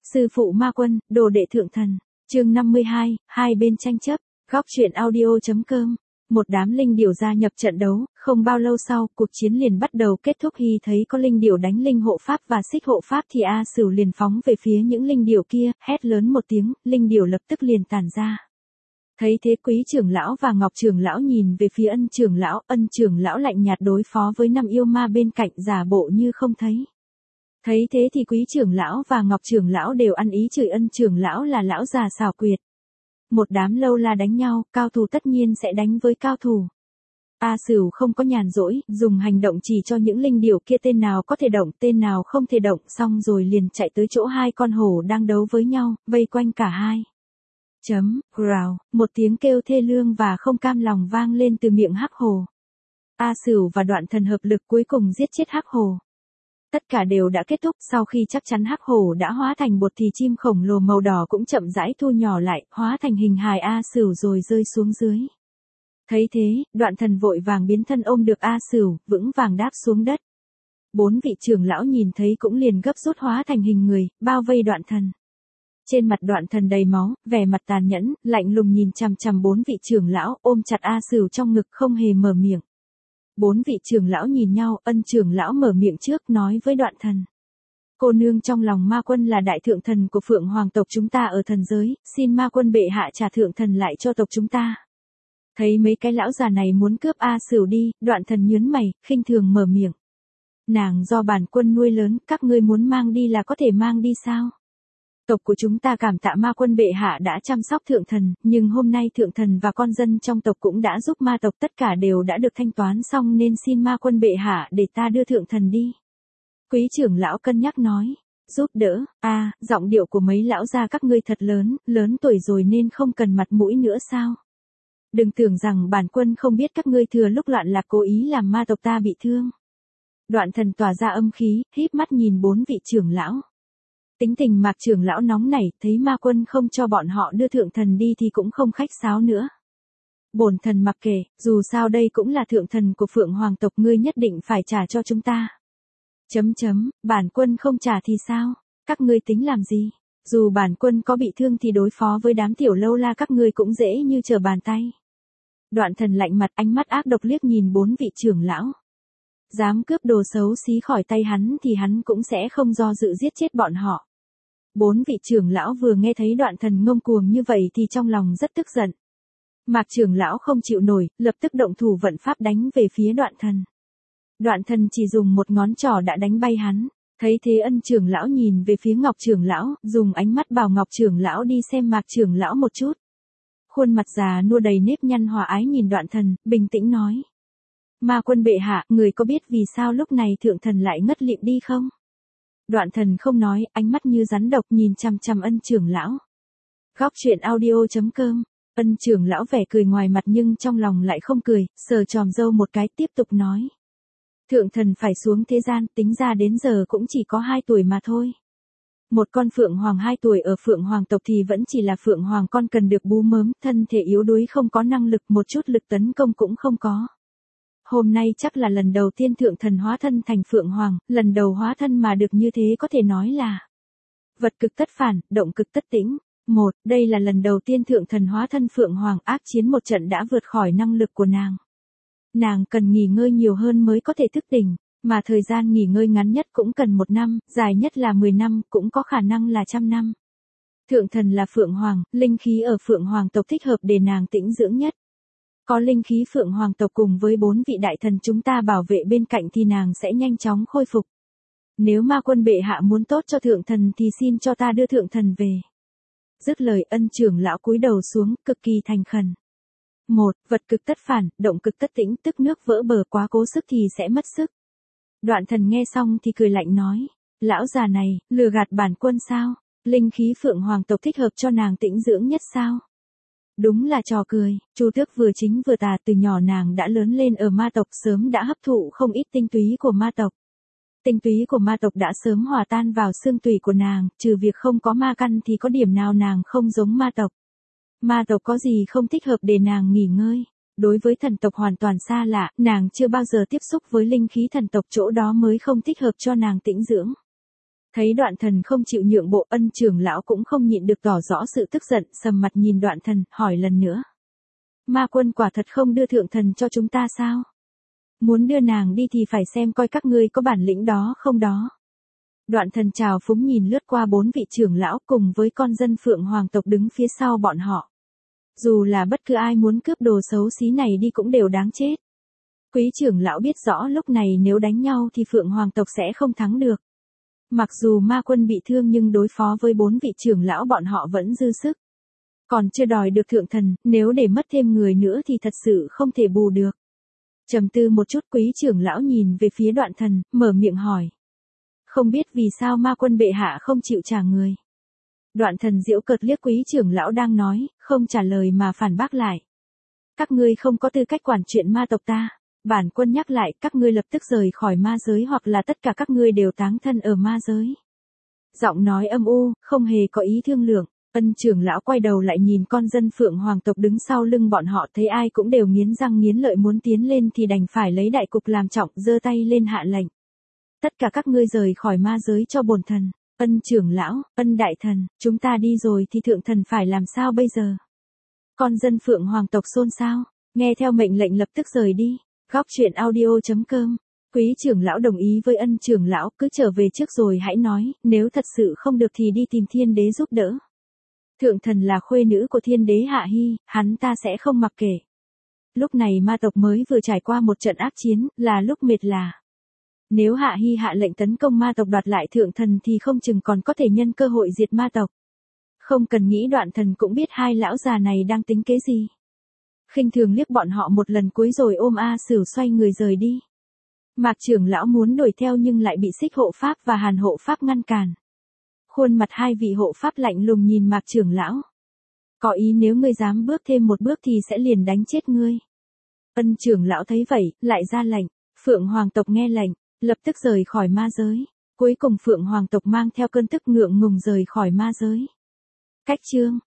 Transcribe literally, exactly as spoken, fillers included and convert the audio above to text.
Sư phụ ma quân, đồ đệ thượng thần. Chương năm mươi hai, hai bên tranh chấp. Góc truyện audio.com. Một đám linh điểu gia nhập trận đấu, không bao lâu sau, cuộc chiến liền bắt đầu kết thúc. Hy thấy có linh điểu đánh linh hộ pháp và xích hộ pháp thì A Sửu liền phóng về phía những linh điểu kia, hét lớn một tiếng, linh điểu lập tức liền tản ra. Thấy thế Quý trưởng lão và Ngọc trưởng lão nhìn về phía Ân trưởng lão, Ân trưởng lão lạnh nhạt đối phó với năm yêu ma bên cạnh, giả bộ như không thấy. Thấy thế thì Quý trưởng lão và Ngọc trưởng lão đều ăn ý chửi Ân trưởng lão là lão già xảo quyệt. Một đám lâu la đánh nhau, cao thủ tất nhiên sẽ đánh với cao thủ. A Sửu không có nhàn rỗi, dùng hành động chỉ cho những linh điểu kia tên nào có thể động, tên nào không thể động, xong rồi liền chạy tới chỗ hai con hổ đang đấu với nhau, vây quanh cả hai. Chấm, rào, một tiếng kêu thê lương và không cam lòng vang lên từ miệng hắc hổ. A Sửu và Đoạn Thần hợp lực cuối cùng giết chết hắc hổ. Tất cả đều đã kết thúc, sau khi chắc chắn hắc hổ đã hóa thành bột thì chim khổng lồ màu đỏ cũng chậm rãi thu nhỏ lại, hóa thành hình hài A Sửu rồi rơi xuống dưới. Thấy thế, Đoạn Thần vội vàng biến thân ôm được A Sửu, vững vàng đáp xuống đất. Bốn vị trưởng lão nhìn thấy cũng liền gấp rút hóa thành hình người, bao vây Đoạn Thần. Trên mặt Đoạn Thần đầy máu, vẻ mặt tàn nhẫn, lạnh lùng nhìn chằm chằm bốn vị trưởng lão, ôm chặt A Sửu trong ngực không hề mở miệng. Bốn vị trưởng lão nhìn nhau, Ân trưởng lão mở miệng trước nói với Đoạn Thần. Cô nương trong lòng ma quân là đại thượng thần của Phượng Hoàng tộc chúng ta ở thần giới, xin ma quân bệ hạ trả thượng thần lại cho tộc chúng ta. Thấy mấy cái lão già này muốn cướp A Sửu đi, Đoạn Thần nhớn mày, khinh thường mở miệng. Nàng do bản quân nuôi lớn, các ngươi muốn mang đi là có thể mang đi sao? Tộc của chúng ta cảm tạ ma quân bệ hạ đã chăm sóc thượng thần, nhưng hôm nay thượng thần và con dân trong tộc cũng đã giúp ma tộc, tất cả đều đã được thanh toán xong nên xin ma quân bệ hạ để ta đưa thượng thần đi. Quý trưởng lão cân nhắc nói, giúp đỡ, a à, giọng điệu của mấy lão gia các ngươi thật lớn, lớn tuổi rồi nên không cần mặt mũi nữa sao? Đừng tưởng rằng bản quân không biết các ngươi thừa lúc loạn lạc cố ý làm ma tộc ta bị thương. Đoạn Thần tỏa ra âm khí, híp mắt nhìn bốn vị trưởng lão. Tính tình Mạc trưởng lão nóng nảy, thấy ma quân không cho bọn họ đưa thượng thần đi thì cũng không khách sáo nữa. Bổn thần mặc kệ, dù sao đây cũng là thượng thần của Phượng Hoàng tộc, ngươi nhất định phải trả cho chúng ta. Chấm chấm, bản quân không trả thì sao? Các ngươi tính làm gì? Dù bản quân có bị thương thì đối phó với đám tiểu lâu la các ngươi cũng dễ như trở bàn tay. Đoạn Thần lạnh mặt, ánh mắt ác độc liếc nhìn bốn vị trưởng lão. Dám cướp đồ xấu xí khỏi tay hắn thì hắn cũng sẽ không do dự giết chết bọn họ. Bốn vị trưởng lão vừa nghe thấy Đoạn Thần ngông cuồng như vậy thì trong lòng rất tức giận. Mạc trưởng lão không chịu nổi, lập tức động thủ vận pháp đánh về phía Đoạn Thần. Đoạn Thần chỉ dùng một ngón trỏ đã đánh bay hắn. Thấy thế Ân trưởng lão nhìn về phía Ngọc trưởng lão, dùng ánh mắt bảo Ngọc trưởng lão đi xem Mạc trưởng lão một chút. Khuôn mặt già nua đầy nếp nhăn hòa ái nhìn Đoạn Thần, bình tĩnh nói. Ma quân bệ hạ, người có biết vì sao lúc này thượng thần lại ngất lịm đi không? Đoạn Thần không nói, ánh mắt như rắn độc nhìn chằm chằm Ân trưởng lão. Góc truyện audio.com. Ân trưởng lão vẻ cười ngoài mặt nhưng trong lòng lại không cười, sờ tròm râu một cái tiếp tục nói. Thượng thần phải xuống thế gian, tính ra đến giờ cũng chỉ có hai tuổi mà thôi. Một con Phượng Hoàng hai tuổi ở Phượng Hoàng tộc thì vẫn chỉ là Phượng Hoàng con, cần được bú mớm, thân thể yếu đuối, không có năng lực, một chút lực tấn công cũng không có. Hôm nay chắc là lần đầu tiên thượng thần hóa thân thành Phượng Hoàng, lần đầu hóa thân mà được như thế có thể nói là vật cực tất phản, động cực tất tĩnh. Một, đây là lần đầu tiên thượng thần hóa thân Phượng Hoàng, ác chiến một trận đã vượt khỏi năng lực của nàng. Nàng cần nghỉ ngơi nhiều hơn mới có thể thức tỉnh, mà thời gian nghỉ ngơi ngắn nhất cũng cần một năm, dài nhất là mười năm, cũng có khả năng là trăm năm. Thượng thần là Phượng Hoàng, linh khí ở Phượng Hoàng tộc thích hợp để nàng tĩnh dưỡng nhất. Có linh khí Phượng Hoàng tộc cùng với bốn vị đại thần chúng ta bảo vệ bên cạnh thì nàng sẽ nhanh chóng khôi phục. Nếu ma quân bệ hạ muốn tốt cho thượng thần thì xin cho ta đưa thượng thần về. Dứt lời Ân trưởng lão cúi đầu xuống, cực kỳ thành khẩn. Một, vật cực tất phản, động cực tất tĩnh, tức nước vỡ bờ, quá cố sức thì sẽ mất sức. Đoạn Thần nghe xong thì cười lạnh nói. Lão già này, lừa gạt bản quân sao? Linh khí Phượng Hoàng tộc thích hợp cho nàng tĩnh dưỡng nhất sao? Đúng là trò cười. Chu Tước vừa chính vừa tà, từ nhỏ nàng đã lớn lên ở ma tộc, sớm đã hấp thụ không ít tinh túy của ma tộc. Tinh túy của ma tộc đã sớm hòa tan vào xương tủy của nàng, trừ việc không có ma căn thì có điểm nào nàng không giống ma tộc. Ma tộc có gì không thích hợp để nàng nghỉ ngơi. Đối với thần tộc hoàn toàn xa lạ, nàng chưa bao giờ tiếp xúc với linh khí thần tộc, chỗ đó mới không thích hợp cho nàng tĩnh dưỡng. Thấy Đoạn Thần không chịu nhượng bộ, Ân trưởng lão cũng không nhịn được tỏ rõ sự tức giận, sầm mặt nhìn Đoạn Thần, hỏi lần nữa. Ma quân quả thật không đưa thượng thần cho chúng ta sao? Muốn đưa nàng đi thì phải xem coi các ngươi có bản lĩnh đó không đó. Đoạn Thần trào phúng nhìn lướt qua bốn vị trưởng lão cùng với con dân Phượng Hoàng tộc đứng phía sau bọn họ. Dù là bất cứ ai muốn cướp đồ xấu xí này đi cũng đều đáng chết. Quý trưởng lão biết rõ lúc này nếu đánh nhau thì Phượng Hoàng tộc sẽ không thắng được. Mặc dù ma quân bị thương nhưng đối phó với bốn vị trưởng lão bọn họ vẫn dư sức. Còn chưa đòi được thượng thần, nếu để mất thêm người nữa thì thật sự không thể bù được. Trầm tư một chút, quý trưởng lão nhìn về phía Đoạn Thần, mở miệng hỏi. Không biết vì sao ma quân bệ hạ không chịu trả người. Đoạn Thần giễu cợt liếc quý trưởng lão đang nói, không trả lời mà phản bác lại. Các ngươi không có tư cách quản chuyện ma tộc ta. Bản quân nhắc lại, các ngươi lập tức rời khỏi ma giới hoặc là tất cả các ngươi đều táng thân ở ma giới. Giọng nói âm u, không hề có ý thương lượng. Ân trưởng lão quay đầu lại nhìn con dân Phượng Hoàng tộc đứng sau lưng bọn họ, thấy ai cũng đều nghiến răng nghiến lợi muốn tiến lên thì đành phải lấy đại cục làm trọng, giơ tay lên hạ lệnh. Tất cả các ngươi rời khỏi ma giới cho bổn thần. Ân trưởng lão, Ân đại thần, chúng ta đi rồi thì thượng thần phải làm sao bây giờ? Con dân Phượng Hoàng tộc xôn xao, nghe theo mệnh lệnh lập tức rời đi. Góc truyện audio chấm com. Quý trưởng lão đồng ý với Ân trưởng lão, cứ trở về trước rồi hãy nói, nếu thật sự không được thì đi tìm thiên đế giúp đỡ. Thượng thần là khuê nữ của thiên đế Hạ Hy, hắn ta sẽ không mặc kệ. Lúc này ma tộc mới vừa trải qua một trận ác chiến, là lúc mệt lả. Nếu Hạ Hy hạ lệnh tấn công ma tộc đoạt lại thượng thần thì không chừng còn có thể nhân cơ hội diệt ma tộc. Không cần nghĩ Đoạn Thần cũng biết hai lão già này đang tính kế gì. Khinh thường liếc bọn họ một lần cuối rồi ôm A Sửu xoay người rời đi. Mạc trưởng lão muốn đuổi theo nhưng lại bị Xích hộ pháp và Hàn hộ pháp ngăn cản. Khuôn mặt hai vị hộ pháp lạnh lùng nhìn Mạc trưởng lão. Có ý nếu ngươi dám bước thêm một bước thì sẽ liền đánh chết ngươi. Ân trưởng lão thấy vậy, lại ra lệnh. Phượng Hoàng tộc nghe lệnh, lập tức rời khỏi ma giới. Cuối cùng Phượng Hoàng tộc mang theo cơn tức ngượng ngùng rời khỏi ma giới. Cách chương